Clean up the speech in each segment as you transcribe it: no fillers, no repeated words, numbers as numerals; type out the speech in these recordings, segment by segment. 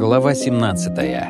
Глава 17.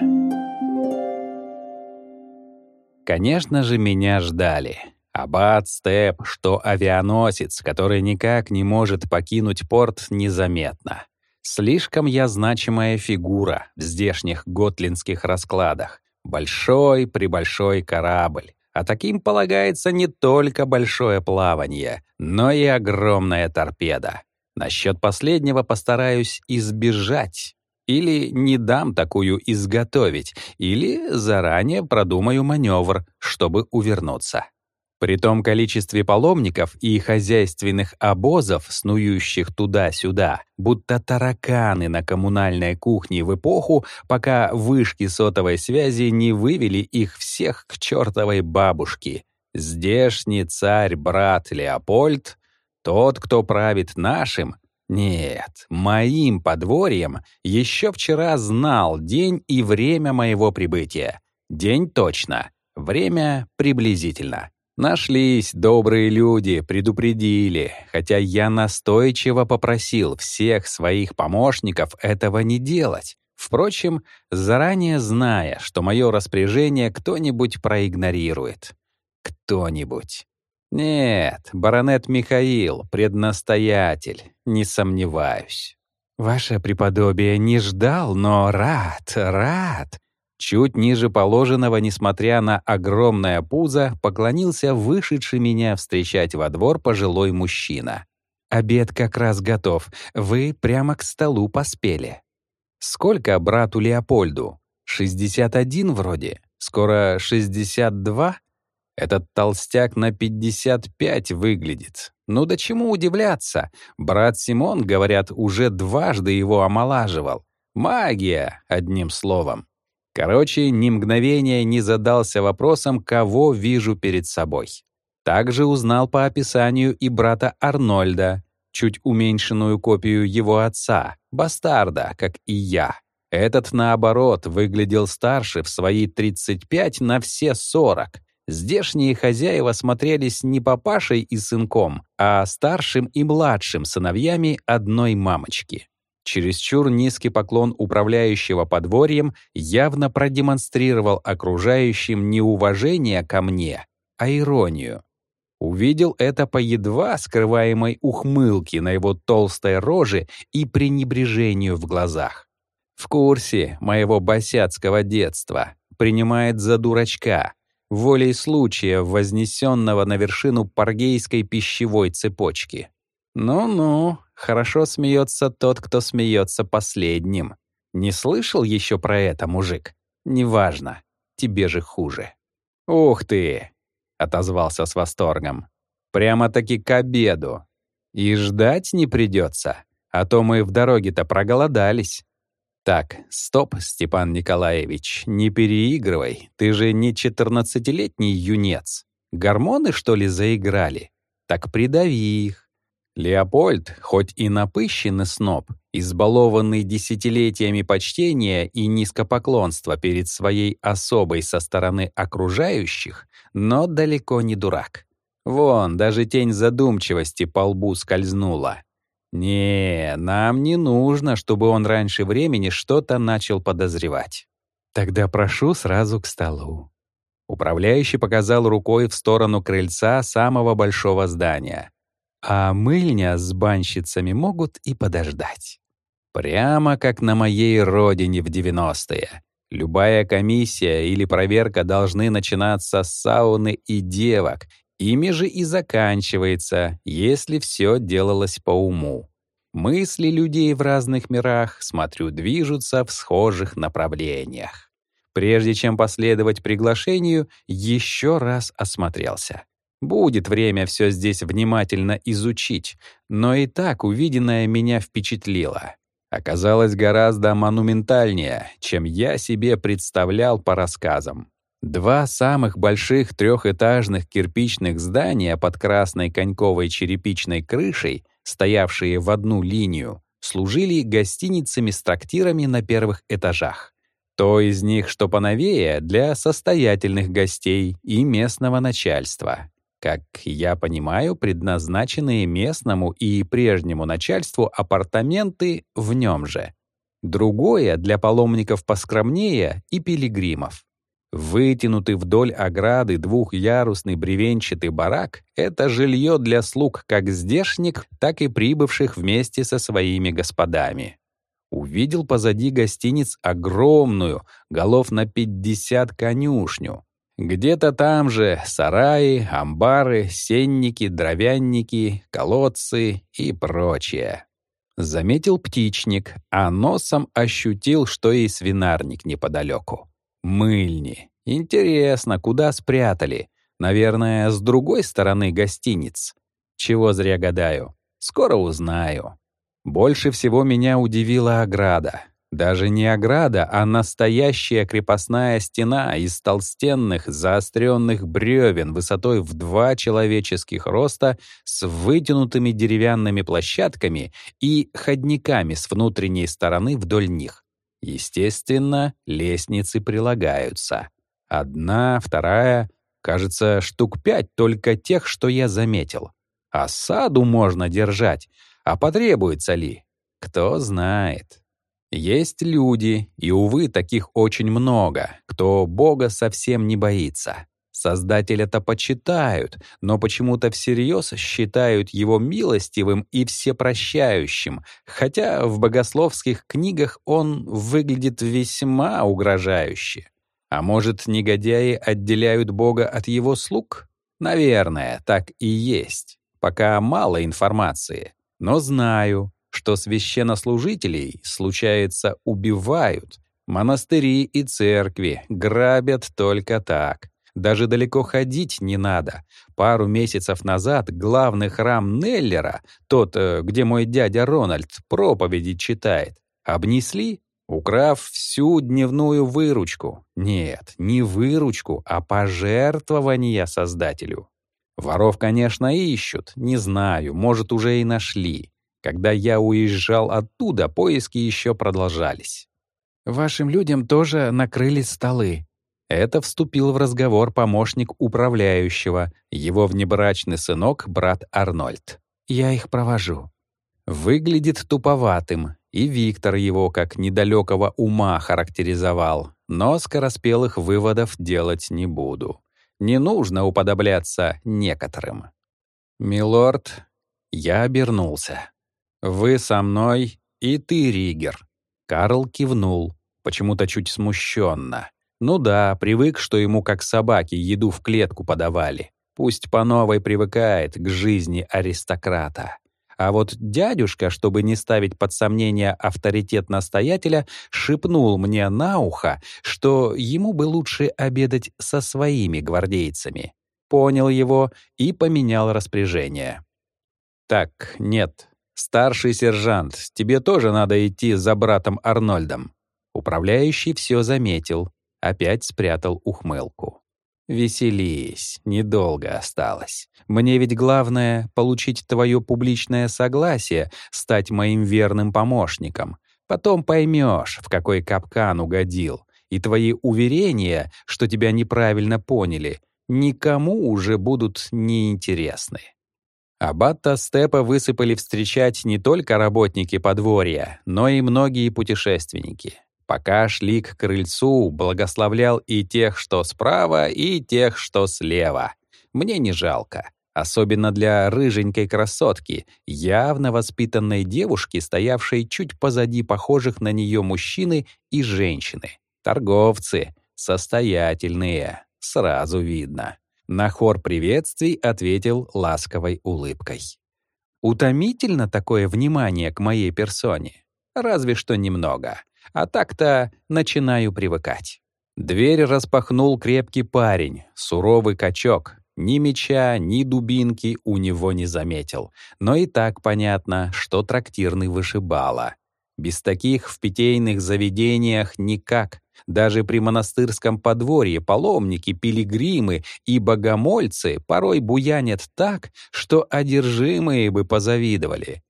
Конечно же, меня ждали. Аббат Степ, что авианосец, который никак не может покинуть порт незаметно. Слишком я значимая фигура в здешних готлинских раскладах. Большой-пребольшой корабль. А таким полагается не только большое плавание, но и огромная торпеда. Насчет последнего постараюсь избежать. Или не дам такую изготовить, или заранее продумаю маневр, чтобы увернуться. При том количестве паломников и хозяйственных обозов, снующих туда-сюда, будто тараканы на коммунальной кухне в эпоху, пока вышки сотовой связи не вывели их всех к чертовой бабушке. Здешний царь-брат Леопольд, тот, кто правит нашим, нет, моим подворьем, еще вчера знал день и время моего прибытия. День точно, время приблизительно. Нашлись добрые люди, предупредили, хотя я настойчиво попросил всех своих помощников этого не делать. Впрочем, заранее зная, что мое распоряжение кто-нибудь проигнорирует. Кто-нибудь. Нет, баронет Михаил, преднастоятель, не сомневаюсь. Ваше преподобие не ждал, но рад. Чуть ниже положенного, несмотря на огромное пузо, поклонился вышедший меня встречать во двор пожилой мужчина. «Обед как раз готов. Вы прямо к столу поспели». «Сколько брату Леопольду? 61 вроде? Скоро 62? Этот толстяк на 55 выглядит. Ну да чему удивляться? Брат Симон, говорят, уже дважды его омолаживал. Магия, одним словом». Короче, ни мгновения не задался вопросом, кого вижу перед собой. Также узнал по описанию и брата Арнольда, чуть уменьшенную копию его отца, бастарда, как и я. Этот, наоборот, выглядел старше в свои 35 на все 40. Здешние хозяева смотрелись не папашей и сынком, а старшим и младшим сыновьями одной мамочки. Чересчур низкий поклон управляющего подворьем явно продемонстрировал окружающим не уважение ко мне, а иронию. Увидел это по едва скрываемой ухмылке на его толстой роже и пренебрежению в глазах. В курсе моего босяцкого детства, принимает за дурачка, волей случая вознесенного на вершину паргейской пищевой цепочки. Ну-ну, хорошо смеется тот, кто смеется последним. Не слышал еще про это, мужик? Неважно, тебе же хуже. «Ух ты!» — отозвался с восторгом. «Прямо-таки к обеду. И ждать не придется, а то мы в дороге-то проголодались». «Так, стоп, Степан Николаевич, не переигрывай, ты же не 14-летний юнец. Гормоны, что ли, заиграли? Так придави их». Леопольд, хоть и напыщенный сноб, избалованный десятилетиями почтения и низкопоклонства перед своей особой со стороны окружающих, но далеко не дурак. Вон, даже тень задумчивости по лбу скользнула. Не, нам не нужно, чтобы он раньше времени что-то начал подозревать. Тогда прошу сразу к столу. Управляющий показал рукой в сторону крыльца самого большого здания. А мыльня с банщицами могут и подождать. Прямо как на моей родине в 90-е. Любая комиссия или проверка должны начинаться с сауны и девок, ими же и заканчивается, если все делалось по уму. Мысли людей в разных мирах, смотрю, движутся в схожих направлениях. Прежде чем последовать приглашению, еще раз осмотрелся. Будет время все здесь внимательно изучить, но и так увиденное меня впечатлило. Оказалось гораздо монументальнее, чем я себе представлял по рассказам. 2 самых больших 3-этажных кирпичных здания под красной коньковой черепичной крышей, стоявшие в одну линию, служили гостиницами с трактирами на первых этажах. То из них, что поновее, для состоятельных гостей и местного начальства. Как я понимаю, предназначенные местному и прежнему начальству апартаменты в нем же. Другое для паломников поскромнее и пилигримов. Вытянутый вдоль ограды двухъярусный бревенчатый барак — это жилье для слуг как здешних, так и прибывших вместе со своими господами. Увидел позади гостиниц огромную, голов на 50 конюшню. Где-то там же сараи, амбары, сенники, дровянники, колодцы и прочее. Заметил птичник, а носом ощутил, что и свинарник неподалеку. Мыльни. Интересно, куда спрятали? Наверное, с другой стороны гостиниц. Чего зря гадаю. Скоро узнаю. Больше всего меня удивила ограда. Даже не ограда, а настоящая крепостная стена из толстенных, заостренных бревен высотой в 2 человеческих роста с вытянутыми деревянными площадками и ходниками с внутренней стороны вдоль них. Естественно, лестницы прилагаются. 1, 2, кажется, штук 5 только тех, что я заметил. Осаду можно держать, а потребуется ли? Кто знает. Есть люди, и, увы, таких очень много, кто Бога совсем не боится. Создателя-то почитают, но почему-то всерьез считают его милостивым и всепрощающим, хотя в богословских книгах он выглядит весьма угрожающе. А может, негодяи отделяют Бога от его слуг? Наверное, так и есть. Пока мало информации, но знаю, что священнослужителей, случается, убивают. Монастыри и церкви грабят только так. Даже далеко ходить не надо. Пару месяцев назад главный храм Неллера, тот, где мой дядя Рональд проповеди читает, обнесли, украв всю дневную выручку. Нет, не выручку, а пожертвования Создателю. Воров, конечно, ищут, не знаю, может, уже и нашли. Когда я уезжал оттуда, поиски еще продолжались. «Вашим людям тоже накрыли столы». Это вступил в разговор помощник управляющего, его внебрачный сынок, брат Арнольд. «Я их провожу». Выглядит туповатым, и Виктор его как недалекого ума характеризовал, но скороспелых выводов делать не буду. Не нужно уподобляться некоторым. «Милорд», я обернулся. «Вы со мной, и ты, Ригер». Карл кивнул, почему-то чуть смущенно. Ну да, привык, что ему как собаке еду в клетку подавали. Пусть по новой привыкает к жизни аристократа. А вот дядюшка, чтобы не ставить под сомнение авторитет настоятеля, шепнул мне на ухо, что ему бы лучше обедать со своими гвардейцами. Понял его и поменял распоряжение. «Так, нет, старший сержант, тебе тоже надо идти за братом Арнольдом». Управляющий все заметил, опять спрятал ухмылку. «Веселись, недолго осталось. Мне ведь главное — получить твое публичное согласие, стать моим верным помощником. Потом поймешь, в какой капкан угодил, и твои уверения, что тебя неправильно поняли, никому уже будут неинтересны». Аббата Степа высыпали встречать не только работники подворья, но и многие путешественники. Пока шли к крыльцу, благословлял и тех, что справа, и тех, что слева. Мне не жалко. Особенно для рыженькой красотки, явно воспитанной девушки, стоявшей чуть позади похожих на нее мужчины и женщины. Торговцы, состоятельные, сразу видно. На хор приветствий ответил ласковой улыбкой. Утомительно такое внимание к моей персоне? Разве что немного. А так-то начинаю привыкать. Дверь распахнул крепкий парень, суровый качок. Ни меча, ни дубинки у него не заметил. Но и так понятно, что трактирный вышибала. Без таких в питейных заведениях никак. Даже при монастырском подворье паломники, пилигримы и богомольцы порой буянят так, что одержимые бы позавидовали.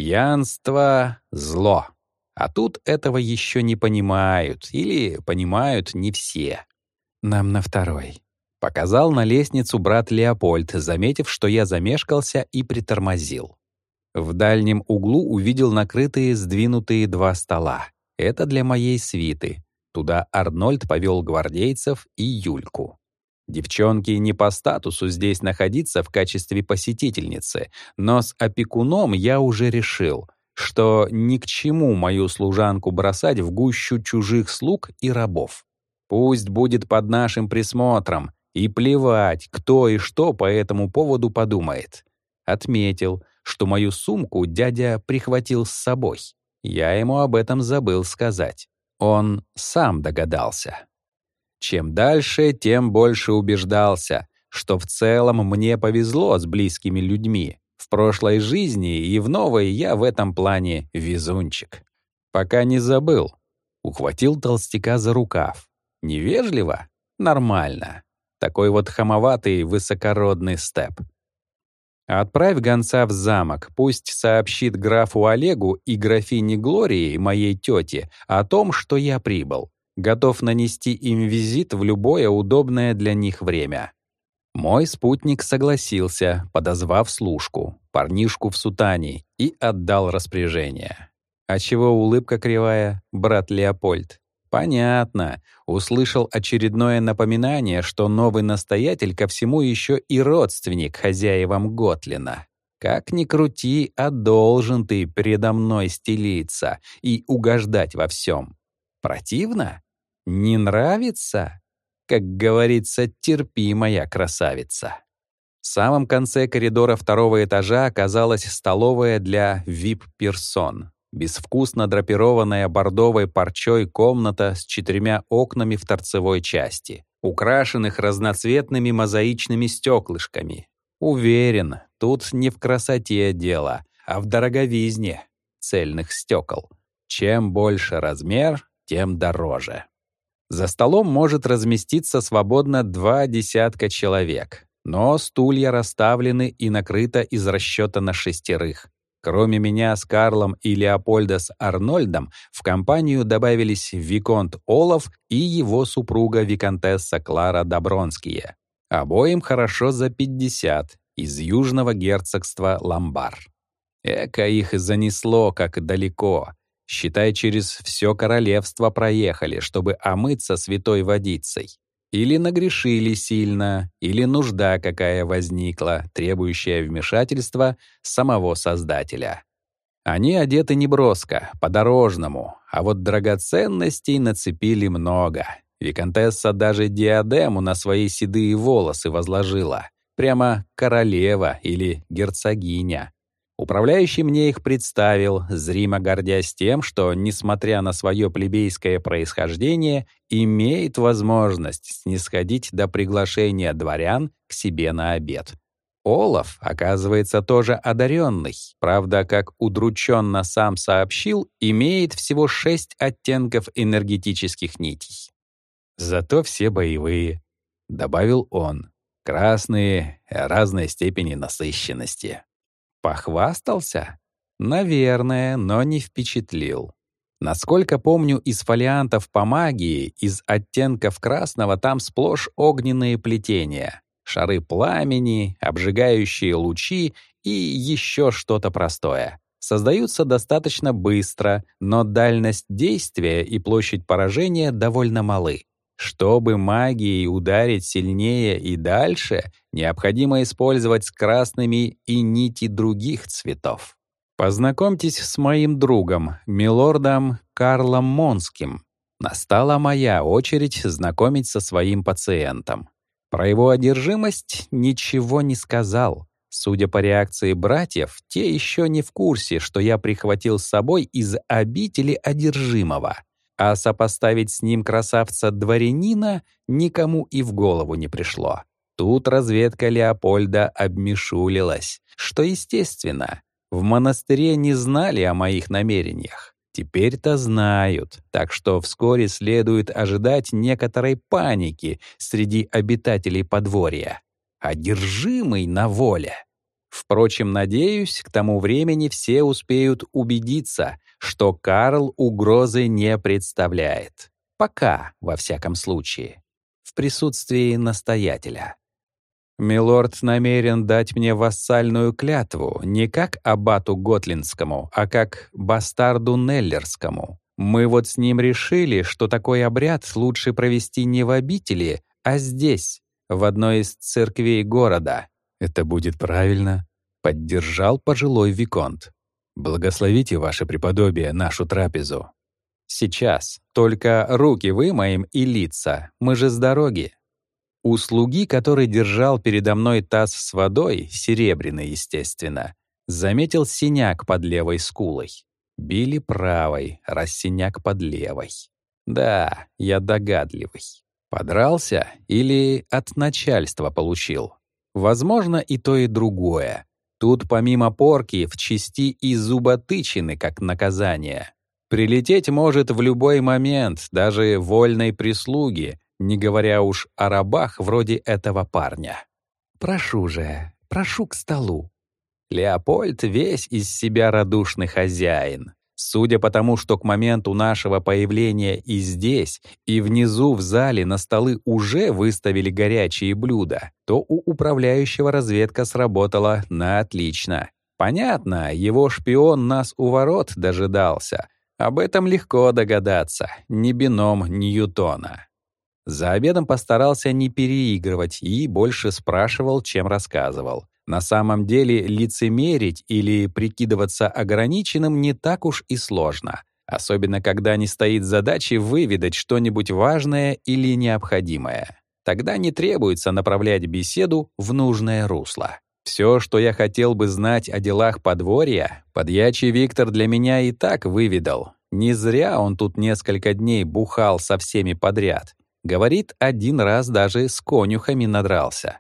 Пьянство — зло. А тут этого еще не понимают, или понимают не все. «Нам на второй», — показал на лестницу брат Леопольд, заметив, что я замешкался и притормозил. В дальнем углу увидел накрытые сдвинутые 2 стола. Это для моей свиты. Туда Арнольд повел гвардейцев и Юльку. Девчонки не по статусу здесь находиться в качестве посетительницы, но с опекуном я уже решил, что ни к чему мою служанку бросать в гущу чужих слуг и рабов. Пусть будет под нашим присмотром, и плевать, кто и что по этому поводу подумает. Отметил, что мою сумку дядя прихватил с собой. Я ему об этом забыл сказать. Он сам догадался. Чем дальше, тем больше убеждался, что в целом мне повезло с близкими людьми. В прошлой жизни и в новой я в этом плане везунчик. Пока не забыл. Ухватил толстяка за рукав. Невежливо? Нормально. Такой вот хамоватый высокородный степ. Отправь гонца в замок, пусть сообщит графу Олегу и графине Глории, моей тете, о том, что я прибыл. Готов нанести им визит в любое удобное для них время. Мой спутник согласился, подозвав служку, парнишку в сутане, и отдал распоряжение. А чего улыбка кривая, брат Леопольд? Понятно. Услышал очередное напоминание, что новый настоятель ко всему еще и родственник хозяевам Готлина. Как ни крути, а должен ты передо мной стелиться и угождать во всем. Противно? Не нравится? Как говорится, терпи, моя красавица. В самом конце коридора второго этажа оказалась столовая для VIP-персон. Безвкусно драпированная бордовой парчой комната с 4 окнами в торцевой части, украшенных разноцветными мозаичными стеклышками. Уверен, тут не в красоте дело, а в дороговизне цельных стекол. Чем больше размер, тем дороже. За столом может разместиться свободно 2 десятка человек, но стулья расставлены и накрыто из расчета на 6. Кроме меня с Карлом и Леопольда с Арнольдом, в компанию добавились виконт Олаф и его супруга виконтесса Клара Добронские. Обоим хорошо за 50, из южного герцогства Ламбар. Эка их занесло как далеко. Считай, через все королевство проехали, чтобы омыться святой водицей. Или нагрешили сильно, или нужда какая возникла, требующая вмешательства самого Создателя. Они одеты неброско, по-дорожному, а вот драгоценностей нацепили много. Виконтесса даже диадему на свои седые волосы возложила. Прямо королева или герцогиня. Управляющий мне их представил, зримо гордясь тем, что, несмотря на свое плебейское происхождение, имеет возможность снисходить до приглашения дворян к себе на обед. Олаф, оказывается, тоже одаренный, правда, как удрученно сам сообщил, имеет всего 6 оттенков энергетических нитей. Зато все боевые, — добавил он, — красные, разной степени насыщенности. Похвастался? Наверное, но не впечатлил. Насколько помню из фолиантов по магии, из оттенков красного там сплошь огненные плетения, шары пламени, обжигающие лучи и еще что-то простое. Создаются достаточно быстро, но дальность действия и площадь поражения довольно малы. Чтобы магией ударить сильнее и дальше, необходимо использовать с красными и нити других цветов. Познакомьтесь с моим другом, милордом Карлом Монским. Настала моя очередь знакомить со своим пациентом. Про его одержимость ничего не сказал. Судя по реакции братьев, те еще не в курсе, что я прихватил с собой из обители одержимого. А сопоставить с ним красавца-дворянина никому и в голову не пришло. Тут разведка Леопольда обмешулилась, что естественно. В монастыре не знали о моих намерениях. Теперь-то знают, так что вскоре следует ожидать некоторой паники среди обитателей подворья. Одержимый на воле. Впрочем, надеюсь, к тому времени все успеют убедиться, что Карл угрозы не представляет. Пока, во всяком случае. В присутствии настоятеля. Милорд намерен дать мне вассальную клятву не как аббату Готлинскому, а как бастарду Неллерскому. Мы вот с ним решили, что такой обряд лучше провести не в обители, а здесь, в одной из церквей города. Это будет правильно, поддержал пожилой виконт. Благословите, ваше преподобие, нашу трапезу. Сейчас, только руки вымоем и лица, мы же с дороги. У слуги, который держал передо мной таз с водой, серебряный, естественно, заметил синяк под левой скулой. Били правой, раз синяк под левой. Да, я догадливый. Подрался или от начальства получил? Возможно, и то, и другое. Тут помимо порки в части и зуботычины как наказание. Прилететь может в любой момент, даже вольной прислуги, не говоря уж о рабах вроде этого парня. «Прошу же, прошу к столу». Леопольд весь из себя радушный хозяин. Судя по тому, что к моменту нашего появления и здесь, и внизу в зале на столы уже выставили горячие блюда, то у управляющего разведка сработала на отлично. Понятно, его шпион нас у ворот дожидался. Об этом легко догадаться, не бином Ньютона. За обедом постарался не переигрывать и больше спрашивал, чем рассказывал. На самом деле лицемерить или прикидываться ограниченным не так уж и сложно, особенно когда не стоит задачи выведать что-нибудь важное или необходимое. Тогда не требуется направлять беседу в нужное русло. Все, что я хотел бы знать о делах подворья, подьячий Виктор для меня и так выведал. Не зря он тут несколько дней бухал со всеми подряд. Говорит, один раз даже с конюхами надрался.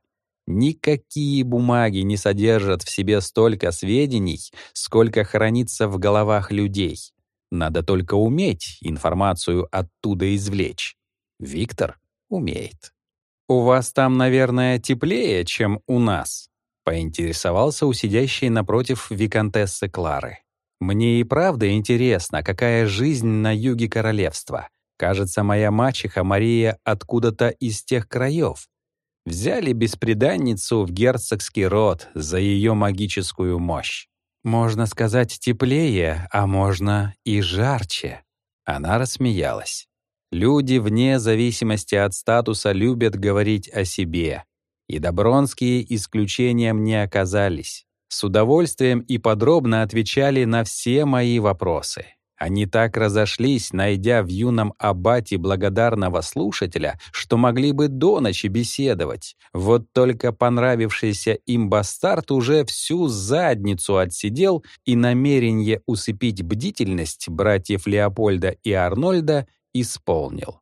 Никакие бумаги не содержат в себе столько сведений, сколько хранится в головах людей. Надо только уметь информацию оттуда извлечь. Виктор умеет. «У вас там, наверное, теплее, чем у нас?» — поинтересовался у сидящей напротив виконтессы Клары. «Мне и правда интересно, какая жизнь на юге королевства. Кажется, моя мачеха Мария откуда-то из тех краев. Взяли бесприданницу в герцогский род за ее магическую мощь. Можно сказать теплее, а можно и жарче». Она рассмеялась. Люди вне зависимости от статуса любят говорить о себе. И Добронские исключением не оказались. С удовольствием и подробно отвечали на все мои вопросы. Они так разошлись, найдя в юном аббате благодарного слушателя, что могли бы до ночи беседовать. Вот только понравившийся им бастард уже всю задницу отсидел, и намерение усыпить бдительность братьев Леопольда и Арнольда исполнил.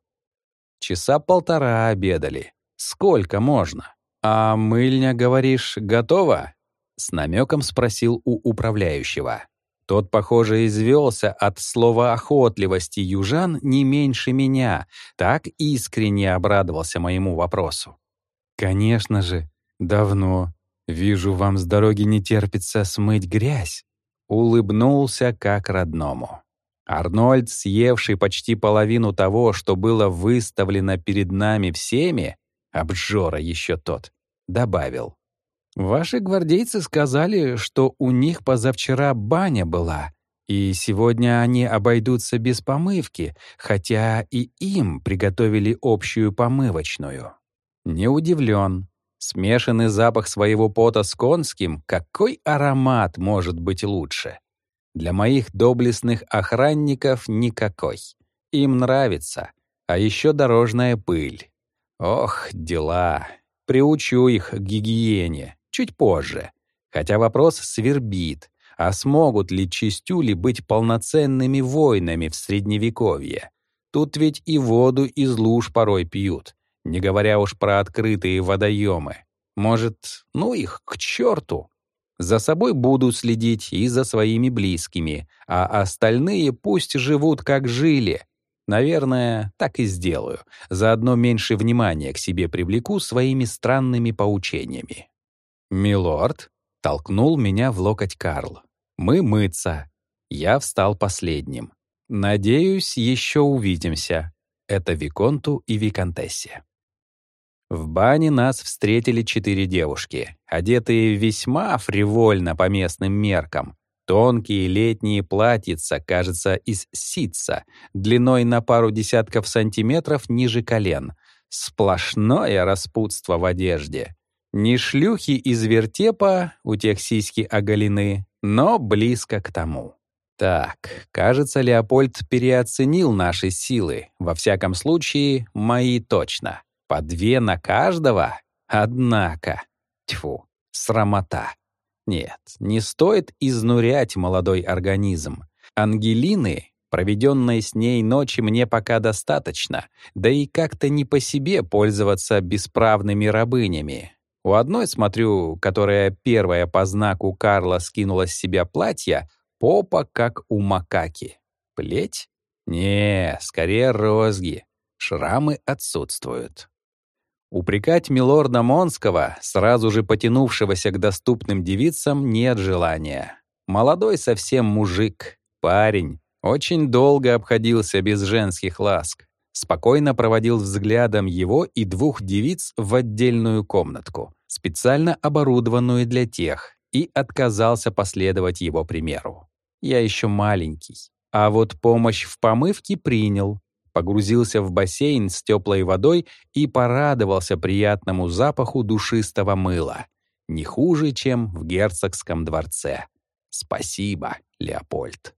Часа полтора обедали. Сколько можно? «А мыльня, говоришь, готова?» — с намеком спросил у управляющего. Тот, похоже, извелся от словоохотливости южан не меньше меня, так искренне обрадовался моему вопросу. «Конечно же, давно. Вижу, вам с дороги не терпится смыть грязь». Улыбнулся как родному. Арнольд, съевший почти половину того, что было выставлено перед нами всеми, обжора еще тот, добавил. «Ваши гвардейцы сказали, что у них позавчера баня была, и сегодня они обойдутся без помывки, хотя и им приготовили общую помывочную». Не удивлен. Смешанный запах своего пота с конским, какой аромат может быть лучше? Для моих доблестных охранников никакой. Им нравится. А еще дорожная пыль. Ох, дела. Приучу их к гигиене. Чуть позже. Хотя вопрос свербит. А смогут ли чистюли быть полноценными воинами в Средневековье? Тут ведь и воду из луж порой пьют, не говоря уж про открытые водоемы. Может, ну их к черту? За собой буду следить и за своими близкими, а остальные пусть живут как жили. Наверное, так и сделаю. Заодно меньше внимания к себе привлеку своими странными поучениями. «Милорд», — толкнул меня в локоть Карл. «Мы мыться». Я встал последним. «Надеюсь, еще увидимся». Это виконту и виконтессе. В бане нас встретили 4 девушки, одетые весьма фривольно по местным меркам. Тонкие летние платьица, кажется, из ситца, длиной на пару десятков сантиметров ниже колен. Сплошное распутство в одежде. Не шлюхи из вертепа, у тех сиськи оголены, но близко к тому. Так, кажется, Леопольд переоценил наши силы. Во всяком случае, мои точно. По 2 на каждого? Однако. Тьфу, срамота. Нет, не стоит изнурять молодой организм. Ангелины, проведенной с ней ночи, мне пока достаточно, да и как-то не по себе пользоваться бесправными рабынями. У одной, смотрю, которая первая по знаку Карла скинула с себя платье, попа как у макаки. Плеть? Не, скорее розги. Шрамы отсутствуют. Упрекать милорда Монского, сразу же потянувшегося к доступным девицам, нет желания. Молодой совсем мужик, парень, очень долго обходился без женских ласк. Спокойно проводил взглядом его и 2 девиц в отдельную комнатку, специально оборудованную для тех, и отказался последовать его примеру. Я еще маленький, а вот помощь в помывке принял. Погрузился в бассейн с теплой водой и порадовался приятному запаху душистого мыла. Не хуже, чем в герцогском дворце. Спасибо, Леопольд.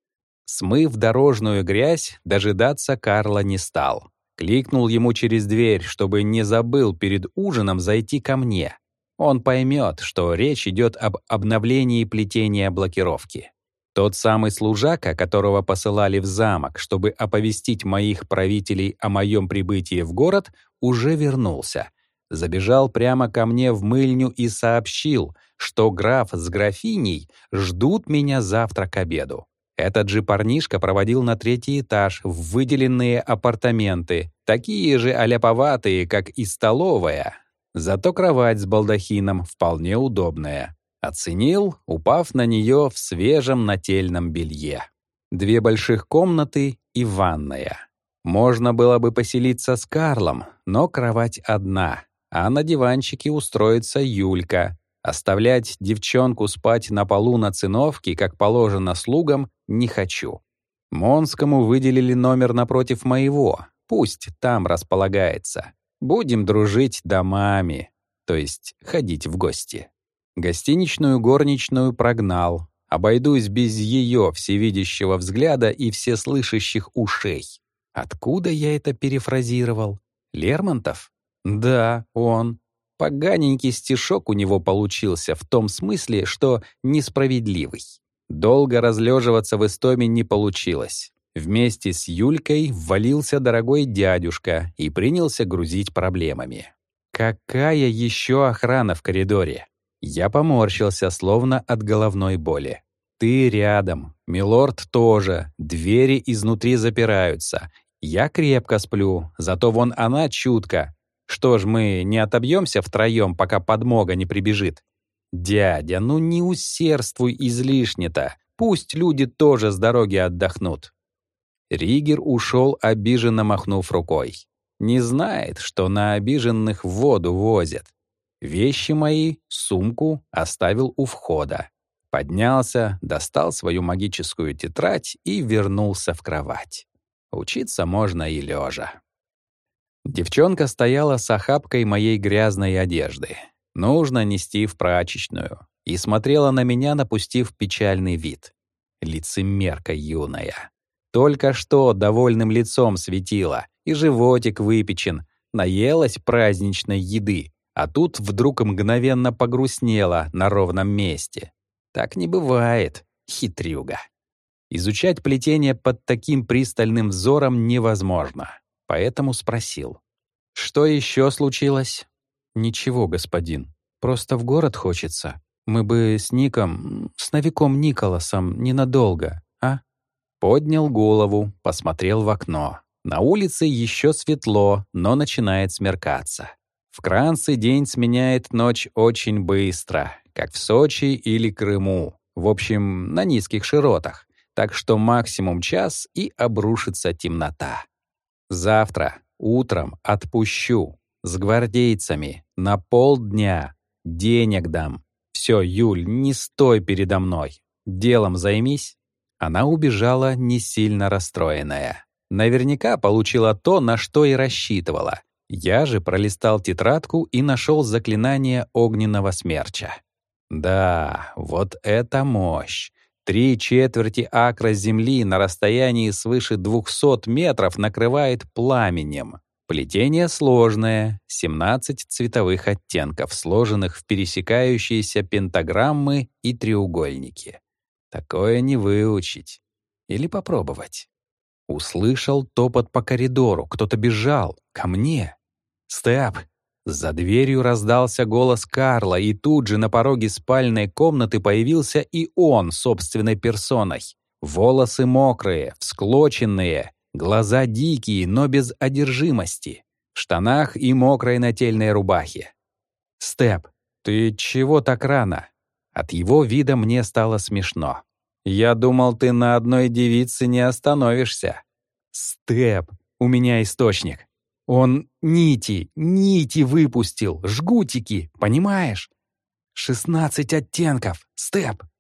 Смыв дорожную грязь, дожидаться Карла не стал. Кликнул ему через дверь, чтобы не забыл перед ужином зайти ко мне. Он поймет, что речь идет об обновлении плетения блокировки. Тот самый служака, которого посылали в замок, чтобы оповестить моих правителей о моем прибытии в город, уже вернулся. Забежал прямо ко мне в мыльню и сообщил, что граф с графиней ждут меня завтра к обеду. Этот же парнишка проводил на 3-й этаж в выделенные апартаменты, такие же аляповатые, как и столовая. Зато кровать с балдахином вполне удобная. Оценил, упав на нее в свежем нательном белье. 2 больших комнаты и ванная. Можно было бы поселиться с Карлом, но кровать одна, а на диванчике устроится Юлька. Оставлять девчонку спать на полу на циновке, как положено слугам, не хочу. Монскому выделили номер напротив моего, пусть там располагается. Будем дружить домами, то есть ходить в гости. Гостиничную горничную прогнал. Обойдусь без ее всевидящего взгляда и всеслышащих ушей. Откуда я это перефразировал? Лермонтов? Да, он. Поганенький стишок у него получился в том смысле, что несправедливый. Долго разлеживаться в Истоме не получилось. Вместе с Юлькой ввалился дорогой дядюшка и принялся грузить проблемами. Какая еще охрана в коридоре? Я поморщился, словно от головной боли. Ты рядом, милорд тоже, двери изнутри запираются. Я крепко сплю, зато вон она чутко. Что ж, мы не отобьемся втроем, пока подмога не прибежит? Дядя, ну не усердствуй излишне-то. Пусть люди тоже с дороги отдохнут. Ригер ушел, обиженно махнув рукой. Не знает, что на обиженных воду возят. Вещи мои, сумку оставил у входа. Поднялся, достал свою магическую тетрадь и вернулся в кровать. Учиться можно и лежа. Девчонка стояла с охапкой моей грязной одежды. Нужно нести в прачечную. И смотрела на меня, напустив печальный вид. Лицемерка юная. Только что довольным лицом светила, и животик выпечен, наелась праздничной еды, а тут вдруг мгновенно погрустнела на ровном месте. Так не бывает, хитрюга. Изучать плетение под таким пристальным взором невозможно, поэтому спросил. «Что еще случилось?» «Ничего, господин. Просто в город хочется. Мы бы с новиком Николасом ненадолго, а?» Поднял голову, посмотрел в окно. На улице еще светло, но начинает смеркаться. В Кранце день сменяет ночь очень быстро, как в Сочи или Крыму. В общем, на низких широтах. Так что максимум час и обрушится темнота. Завтра утром отпущу. С гвардейцами. На полдня. Денег дам. Все, Юль, не стой передо мной. Делом займись». Она убежала не сильно расстроенная. Наверняка получила то, на что и рассчитывала. Я же пролистал тетрадку и нашел заклинание огненного смерча. Да, вот это мощь. 3/4 акра земли на расстоянии свыше 200 метров накрывает пламенем. Плетение сложное, 17 цветовых оттенков, сложенных в пересекающиеся пентаграммы и треугольники. Такое не выучить. Или попробовать. Услышал топот по коридору, кто-то бежал, ко мне. «Степ!» За дверью раздался голос Карла, и тут же на пороге спальной комнаты появился и он собственной персоной. Волосы мокрые, всклоченные, глаза дикие, но без одержимости, в штанах и мокрой нательной рубахе. «Степ, ты чего так рано?» От его вида мне стало смешно. «Я думал, ты на одной девице не остановишься». «Степ, у меня источник. Он нити выпустил, жгутики, понимаешь? 16 оттенков, Степ.